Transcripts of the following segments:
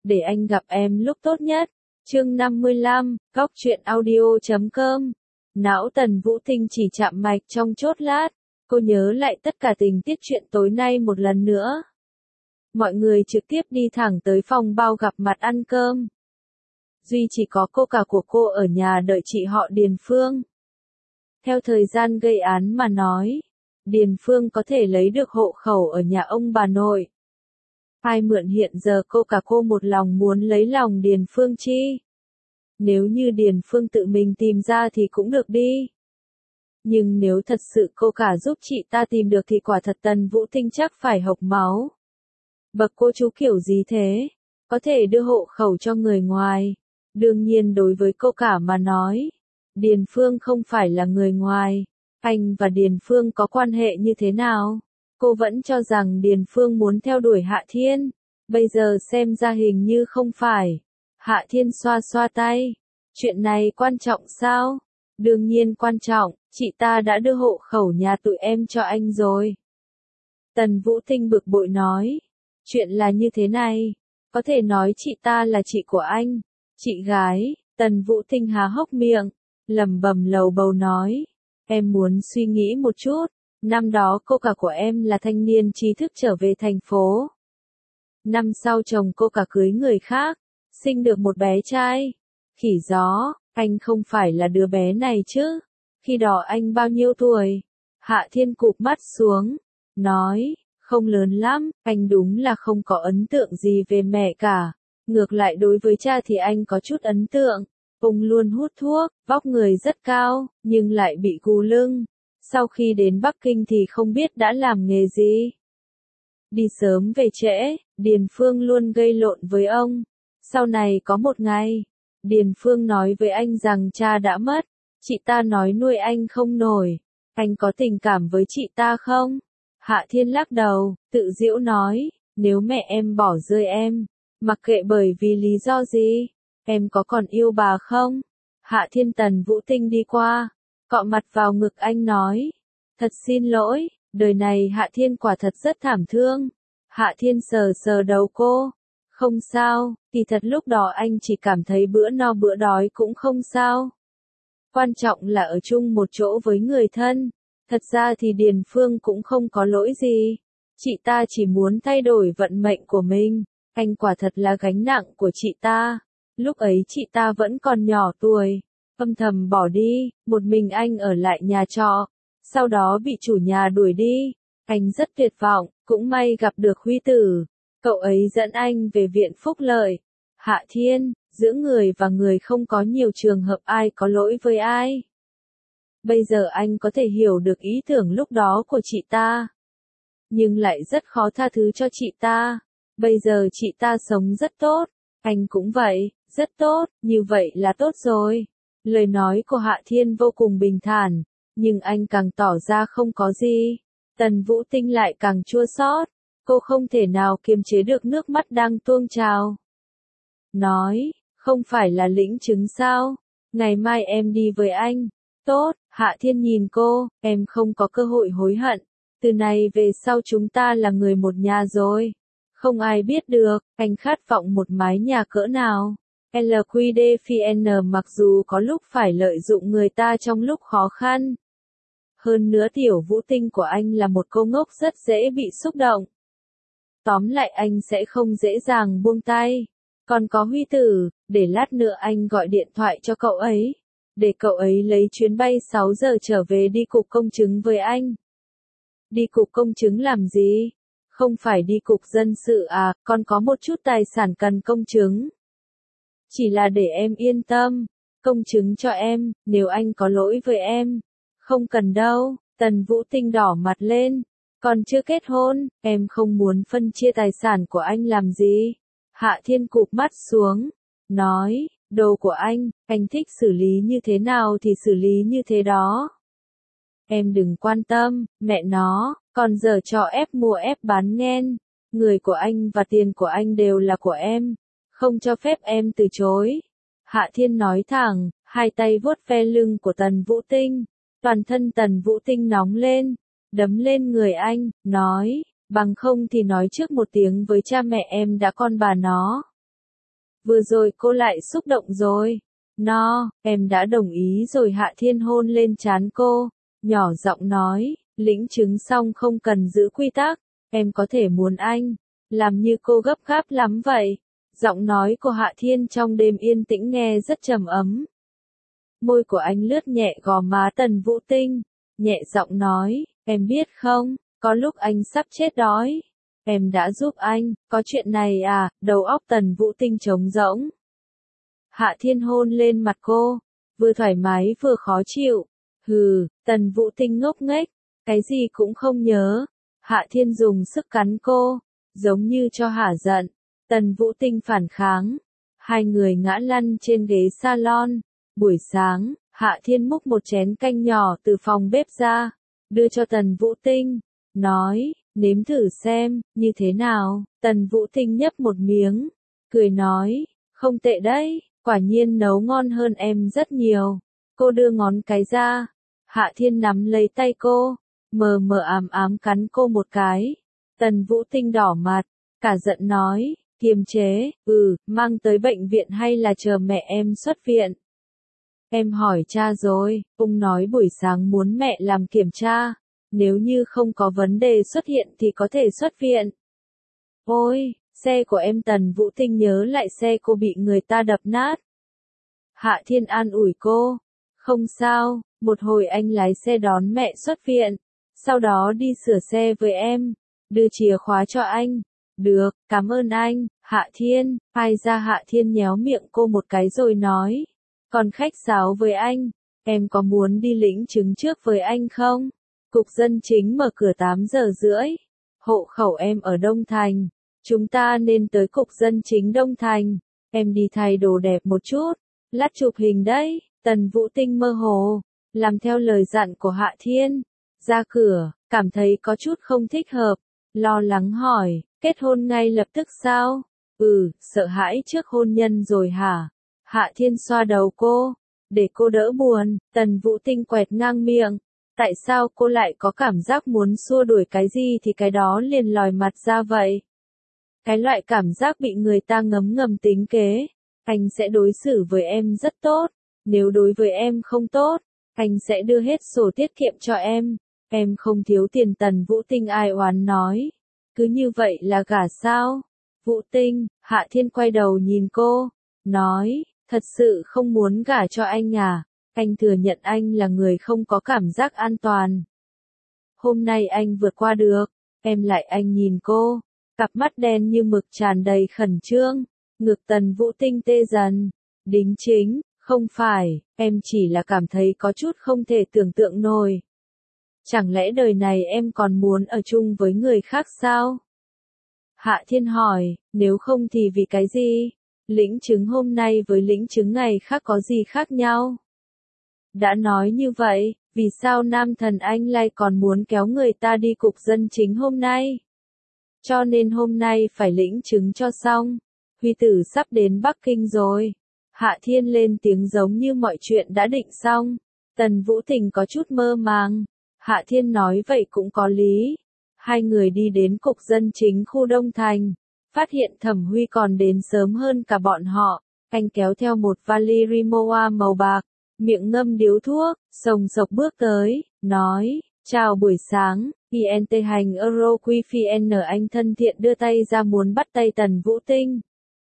để anh gặp em lúc tốt nhất. Chương 55, Góc truyện audio.com. Não Tần Vũ Tinh chỉ chạm mạch trong chốc lát, cô nhớ lại tất cả tình tiết chuyện tối nay một lần nữa. Mọi người trực tiếp đi thẳng tới phòng bao gặp mặt ăn cơm. Duy chỉ có cô cả của cô ở nhà đợi chị họ Điền Phương. Theo thời gian gây án mà nói, Điền Phương có thể lấy được hộ khẩu ở nhà ông bà nội. Ai mượn hiện giờ cô cả cô một lòng muốn lấy lòng Điền Phương chi? Nếu như Điền Phương tự mình tìm ra thì cũng được đi. Nhưng nếu thật sự cô cả giúp chị ta tìm được thì quả thật Tần Vũ Tinh chắc phải hộc máu. Bậc cô chú kiểu gì thế? Có thể đưa hộ khẩu cho người ngoài. Đương nhiên đối với cô cả mà nói, Điền Phương không phải là người ngoài. Anh và Điền Phương có quan hệ như thế nào? Cô vẫn cho rằng Điền Phương muốn theo đuổi Hạ Thiên. Bây giờ xem ra hình như không phải. Hạ Thiên xoa xoa tay. Chuyện này quan trọng sao? Đương nhiên quan trọng, chị ta đã đưa hộ khẩu nhà tụi em cho anh rồi. Tần Vũ Tinh bực bội nói. Chuyện là như thế này. Có thể nói chị ta là chị của anh. Chị gái. Tần Vũ Tinh há hốc miệng. Lẩm bẩm lầu bầu nói. Em muốn suy nghĩ một chút. Năm đó cô cả của em là thanh niên trí thức trở về thành phố. Năm sau chồng cô cả cưới người khác, sinh được một bé trai. Khỉ gió, anh không phải là đứa bé này chứ? Khi đó anh bao nhiêu tuổi? Hạ Thiên cụp mắt xuống, nói, không lớn lắm, anh đúng là không có ấn tượng gì về mẹ cả. Ngược lại đối với cha thì anh có chút ấn tượng. Ông luôn hút thuốc, vóc người rất cao, nhưng lại bị gù lưng. Sau khi đến Bắc Kinh thì không biết đã làm nghề gì. Đi sớm về trễ, Điền Phương luôn gây lộn với ông. Sau này có một ngày, Điền Phương nói với anh rằng cha đã mất. Chị ta nói nuôi anh không nổi. Anh có tình cảm với chị ta không? Hạ Thiên lắc đầu, tự giễu nói, nếu mẹ em bỏ rơi em, mặc kệ bởi vì lý do gì, em có còn yêu bà không? Hạ Thiên Tần Vũ Tinh đi qua, cọ mặt vào ngực anh nói, thật xin lỗi, đời này Hạ Thiên quả thật rất thảm thương. Hạ Thiên sờ sờ đầu cô, không sao, kỳ thật lúc đó anh chỉ cảm thấy bữa no bữa đói cũng không sao. Quan trọng là ở chung một chỗ với người thân. Thật ra thì Điền Phương cũng không có lỗi gì. Chị ta chỉ muốn thay đổi vận mệnh của mình. Anh quả thật là gánh nặng của chị ta. Lúc ấy chị ta vẫn còn nhỏ tuổi. Âm thầm bỏ đi, một mình anh ở lại nhà trọ. Sau đó bị chủ nhà đuổi đi. Anh rất tuyệt vọng, cũng may gặp được Huy Tử. Cậu ấy dẫn anh về viện phúc lợi. Hạ Thiên, giữa người và người không có nhiều trường hợp ai có lỗi với ai. Bây giờ anh có thể hiểu được ý tưởng lúc đó của chị ta. Nhưng lại rất khó tha thứ cho chị ta. Bây giờ chị ta sống rất tốt. Anh cũng vậy, rất tốt, như vậy là tốt rồi. Lời nói của Hạ Thiên vô cùng bình thản, nhưng anh càng tỏ ra không có gì. Tần Vũ Tinh lại càng chua xót. Cô không thể nào kiềm chế được nước mắt đang tuôn trào. Nói, không phải là lĩnh chứng sao? Ngày mai em đi với anh. Tốt, Hạ Thiên nhìn cô, em không có cơ hội hối hận. Từ này về sau chúng ta là người một nhà rồi. Không ai biết được, anh khát vọng một mái nhà cỡ nào. LQDFN mặc dù có lúc phải lợi dụng người ta trong lúc khó khăn. Hơn nữa Tiểu Vũ Tinh của anh là một cô ngốc rất dễ bị xúc động. Tóm lại anh sẽ không dễ dàng buông tay. Còn có Huy Tử, để lát nữa anh gọi điện thoại cho cậu ấy. Để cậu ấy lấy chuyến bay 6 giờ trở về đi cục công chứng với anh. Đi cục công chứng làm gì? Không phải đi cục dân sự à, còn có một chút tài sản cần công chứng. Chỉ là để em yên tâm, công chứng cho em, nếu anh có lỗi với em. Không cần đâu, Tần Vũ Tinh đỏ mặt lên. Còn chưa kết hôn, em không muốn phân chia tài sản của anh làm gì? Hạ Thiên cụp mắt xuống, nói, đồ của anh thích xử lý như thế nào thì xử lý như thế đó. Em đừng quan tâm, mẹ nó, còn giờ cho ép mua ép bán nghen. Người của anh và tiền của anh đều là của em, không cho phép em từ chối. Hạ Thiên nói thẳng, hai tay vuốt ve lưng của Tần Vũ Tinh. Toàn thân Tần Vũ Tinh nóng lên, đấm lên người anh, nói, bằng không thì nói trước một tiếng với cha mẹ em đã con bà nó. vừa rồi cô lại xúc động rồi. No, em đã đồng ý rồi. Hạ Thiên hôn lên trán cô, nhỏ giọng nói, lĩnh chứng xong không cần giữ quy tắc, em có thể muốn anh, làm như cô gấp gáp lắm vậy. Giọng nói của Hạ Thiên trong đêm yên tĩnh nghe rất trầm ấm. Môi của anh lướt nhẹ gò má Tần Vũ Tinh, nhẹ giọng nói, em biết không, có lúc anh sắp chết đói. Em đã giúp anh, có chuyện này à? Đầu óc Tần Vũ Tinh trống rỗng. Hạ Thiên hôn lên mặt cô, vừa thoải mái vừa khó chịu. Hừ, Tần Vũ Tinh ngốc nghếch, cái gì cũng không nhớ. Hạ Thiên dùng sức cắn cô, giống như cho hả giận. Tần Vũ Tinh phản kháng. Hai người ngã lăn trên ghế salon. Buổi sáng, Hạ Thiên múc một chén canh nhỏ từ phòng bếp ra, đưa cho Tần Vũ Tinh, nói, nếm thử xem, như thế nào. Tần Vũ Tinh nhấp một miếng, cười nói, không tệ đấy, quả nhiên nấu ngon hơn em rất nhiều. Cô đưa ngón cái ra, Hạ Thiên nắm lấy tay cô, mờ mờ ám ám cắn cô một cái. Tần Vũ Tinh đỏ mặt, cả giận nói, kiềm chế, mang tới bệnh viện hay là chờ mẹ em xuất viện? Em hỏi cha rồi, ông nói buổi sáng muốn mẹ làm kiểm tra, nếu như không có vấn đề xuất hiện thì có thể xuất viện. Ôi, xe của em. Tần Vũ Tinh nhớ lại xe cô bị người ta đập nát. Hạ Thiên an ủi cô, không sao, một hồi anh lái xe đón mẹ xuất viện, sau đó đi sửa xe với em, đưa chìa khóa cho anh. Được, cảm ơn anh. Hạ Thiên, ai ra. Hạ Thiên nhéo miệng cô một cái rồi nói, còn khách sáo với anh, em có muốn đi lĩnh chứng trước với anh không? Cục dân chính mở cửa 8 giờ rưỡi. Hộ khẩu em ở Đông Thành. Chúng ta nên tới cục dân chính Đông Thành. Em đi thay đồ đẹp một chút, lát chụp hình đấy. Tần Vũ Tinh mơ hồ, làm theo lời dặn của Hạ Thiên. Ra cửa, cảm thấy có chút không thích hợp, lo lắng hỏi, kết hôn ngay lập tức sao? Sợ hãi trước hôn nhân rồi hả? Hạ Thiên xoa đầu cô, để cô đỡ buồn. Tần Vũ Tinh quẹt ngang miệng. Tại sao cô lại có cảm giác muốn xua đuổi cái gì thì cái đó liền lòi mặt ra vậy? Cái loại cảm giác bị người ta ngấm ngầm tính kế. Anh sẽ đối xử với em rất tốt. Nếu đối với em không tốt, anh sẽ đưa hết sổ tiết kiệm cho em. Em không thiếu tiền. Tần Vũ Tinh ai oán nói. Cứ như vậy là gả sao? Vũ Tinh, Hạ Thiên quay đầu nhìn cô, nói, thật sự không muốn gả cho anh à? Anh thừa nhận anh là người không có cảm giác an toàn. Hôm nay anh vượt qua được, em lại. Anh nhìn cô, cặp mắt đen như mực tràn đầy khẩn trương, ngực Tần Vũ Tinh tê dần. Đính chính, không phải, em chỉ là cảm thấy có chút không thể tưởng tượng nổi. Chẳng lẽ đời này em còn muốn ở chung với người khác sao? Hạ Thiên hỏi, nếu không thì vì cái gì? Lĩnh chứng hôm nay với lĩnh chứng ngày khác có gì khác nhau? Đã nói như vậy, vì sao nam thần anh lại còn muốn kéo người ta đi cục dân chính hôm nay? Cho nên hôm nay phải lĩnh chứng cho xong. Huy tử sắp đến Bắc Kinh rồi. Hạ Thiên lên tiếng giống như mọi chuyện đã định xong. Tần Vũ Tình có chút mơ màng. Hạ Thiên nói vậy cũng có lý. Hai người đi đến cục dân chính khu Đông Thành, phát hiện Thẩm Huy còn đến sớm hơn cả bọn họ. Anh kéo theo một vali Rimowa màu bạc, miệng ngâm điếu thuốc, sồng sộc bước tới, nói, chào buổi sáng, INT hành Euroqfn. Anh thân thiện đưa tay ra muốn bắt tay Tần Vũ Tinh.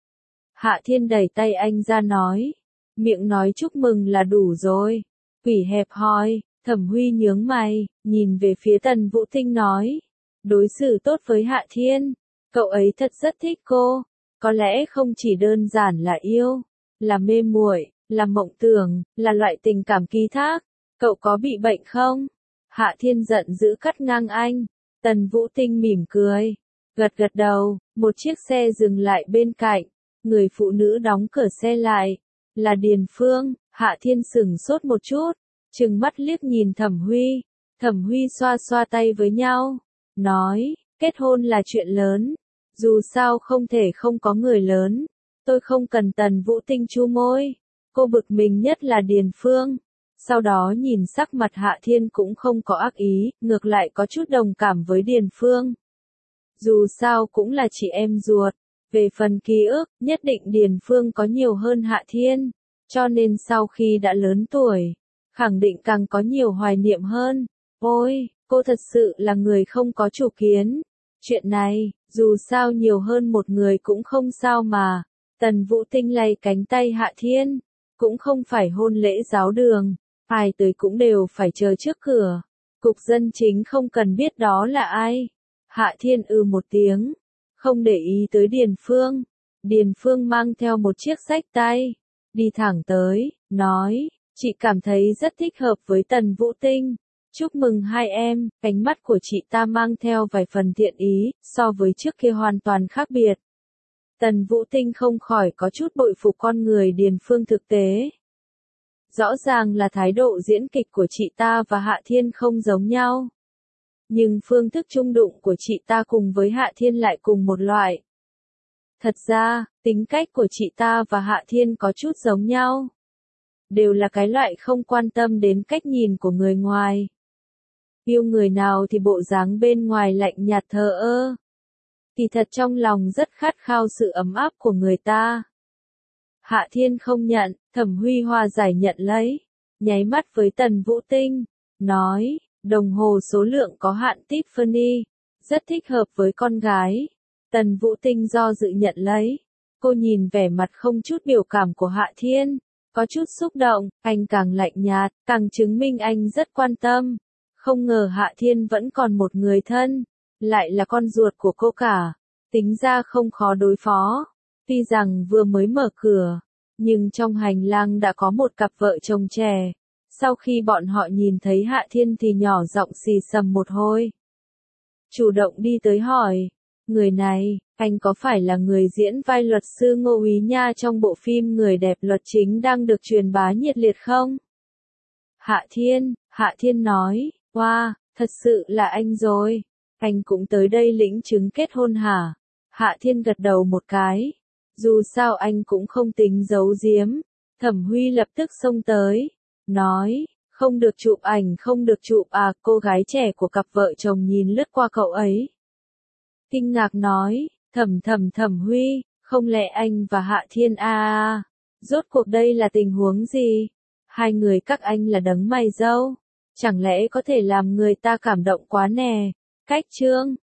Hạ Thiên đẩy tay anh ra nói, miệng nói chúc mừng là đủ rồi. Quỷ hẹp hòi. Thẩm Huy nhướng mày, nhìn về phía Tần Vũ Tinh nói, đối xử tốt với Hạ Thiên, cậu ấy thật rất thích cô, có lẽ không chỉ đơn giản là yêu, là mê muội, là mộng tưởng, là loại tình cảm ký thác. Cậu có bị bệnh không? Hạ Thiên giận dữ cắt ngang anh. Tần Vũ Tinh mỉm cười, gật gật đầu. Một chiếc xe dừng lại bên cạnh, người phụ nữ đóng cửa xe lại, là Điền Phương. Hạ Thiên sững sốt một chút, trừng mắt liếc nhìn Thẩm Huy. Thẩm Huy xoa xoa tay với nhau, nói, kết hôn là chuyện lớn, dù sao không thể không có người lớn. Tôi không cần. Tần Vũ Tinh chu môi, cô bực mình nhất là Điền Phương. Sau đó nhìn sắc mặt Hạ Thiên cũng không có ác ý, ngược lại có chút đồng cảm với Điền Phương. Dù sao cũng là chị em ruột, Về phần ký ức, nhất định Điền Phương có nhiều hơn Hạ Thiên, cho nên sau khi đã lớn tuổi, khẳng định càng có nhiều hoài niệm hơn. Ôi, cô thật sự là người không có chủ kiến. Chuyện này, dù sao nhiều hơn một người cũng không sao mà. Tần Vũ Tinh lay cánh tay Hạ Thiên, cũng không phải hôn lễ giáo đường, ai tới cũng đều phải chờ trước cửa. Cục dân chính không cần biết đó là ai. Hạ Thiên một tiếng, không để ý tới Điền Phương. Điền Phương mang theo một chiếc xách tay, đi thẳng tới, nói, chị cảm thấy rất thích hợp với Tần Vũ Tinh. Chúc mừng hai em, ánh mắt của chị ta mang theo vài phần thiện ý, so với trước kia hoàn toàn khác biệt. Tần Vũ Tinh không khỏi có chút bội phục con người Điền Phương thực tế. Rõ ràng là thái độ diễn kịch của chị ta và Hạ Thiên không giống nhau. Nhưng phương thức chung đụng của chị ta cùng với Hạ Thiên lại cùng một loại. Thật ra, tính cách của chị ta và Hạ Thiên có chút giống nhau. Đều là cái loại không quan tâm đến cách nhìn của người ngoài. Yêu người nào thì bộ dáng bên ngoài lạnh nhạt thờ ơ. Kỳ thật trong lòng rất khát khao sự ấm áp của người ta. Hạ Thiên không nhận, Thẩm Huy hòa giải nhận lấy. Nháy mắt với Tần Vũ Tinh, nói, đồng hồ số lượng có hạn Tiffany, rất thích hợp với con gái. Tần Vũ Tinh do dự nhận lấy. Cô nhìn vẻ mặt không chút biểu cảm của Hạ Thiên, có chút xúc động, anh càng lạnh nhạt, càng chứng minh anh rất quan tâm. Không ngờ Hạ Thiên vẫn còn một người thân, lại là con ruột của cô cả. Tính ra không khó đối phó. Tuy rằng vừa mới mở cửa, nhưng trong hành lang đã có một cặp vợ chồng trẻ. Sau khi bọn họ nhìn thấy Hạ Thiên thì nhỏ giọng xì xầm một hồi. Chủ động đi tới hỏi, người này, anh có phải là người diễn vai luật sư Ngô Úy Nha trong bộ phim Người đẹp luật chính đang được truyền bá nhiệt liệt không? Hạ Thiên nói, wow, thật sự là anh rồi. Anh cũng tới đây lĩnh chứng kết hôn hả? Hạ Thiên gật đầu một cái. Dù sao anh cũng không tính giấu giếm. Thẩm Huy lập tức xông tới, nói, không được chụp ảnh, không được chụp à. Cô gái trẻ của cặp vợ chồng nhìn lướt qua cậu ấy. Kinh ngạc nói, Thẩm Huy, không lẽ anh và Hạ Thiên rốt cuộc đây là tình huống gì? Hai người các anh là đấng mày râu, chẳng lẽ có thể làm người ta cảm động quá nè? Cách chương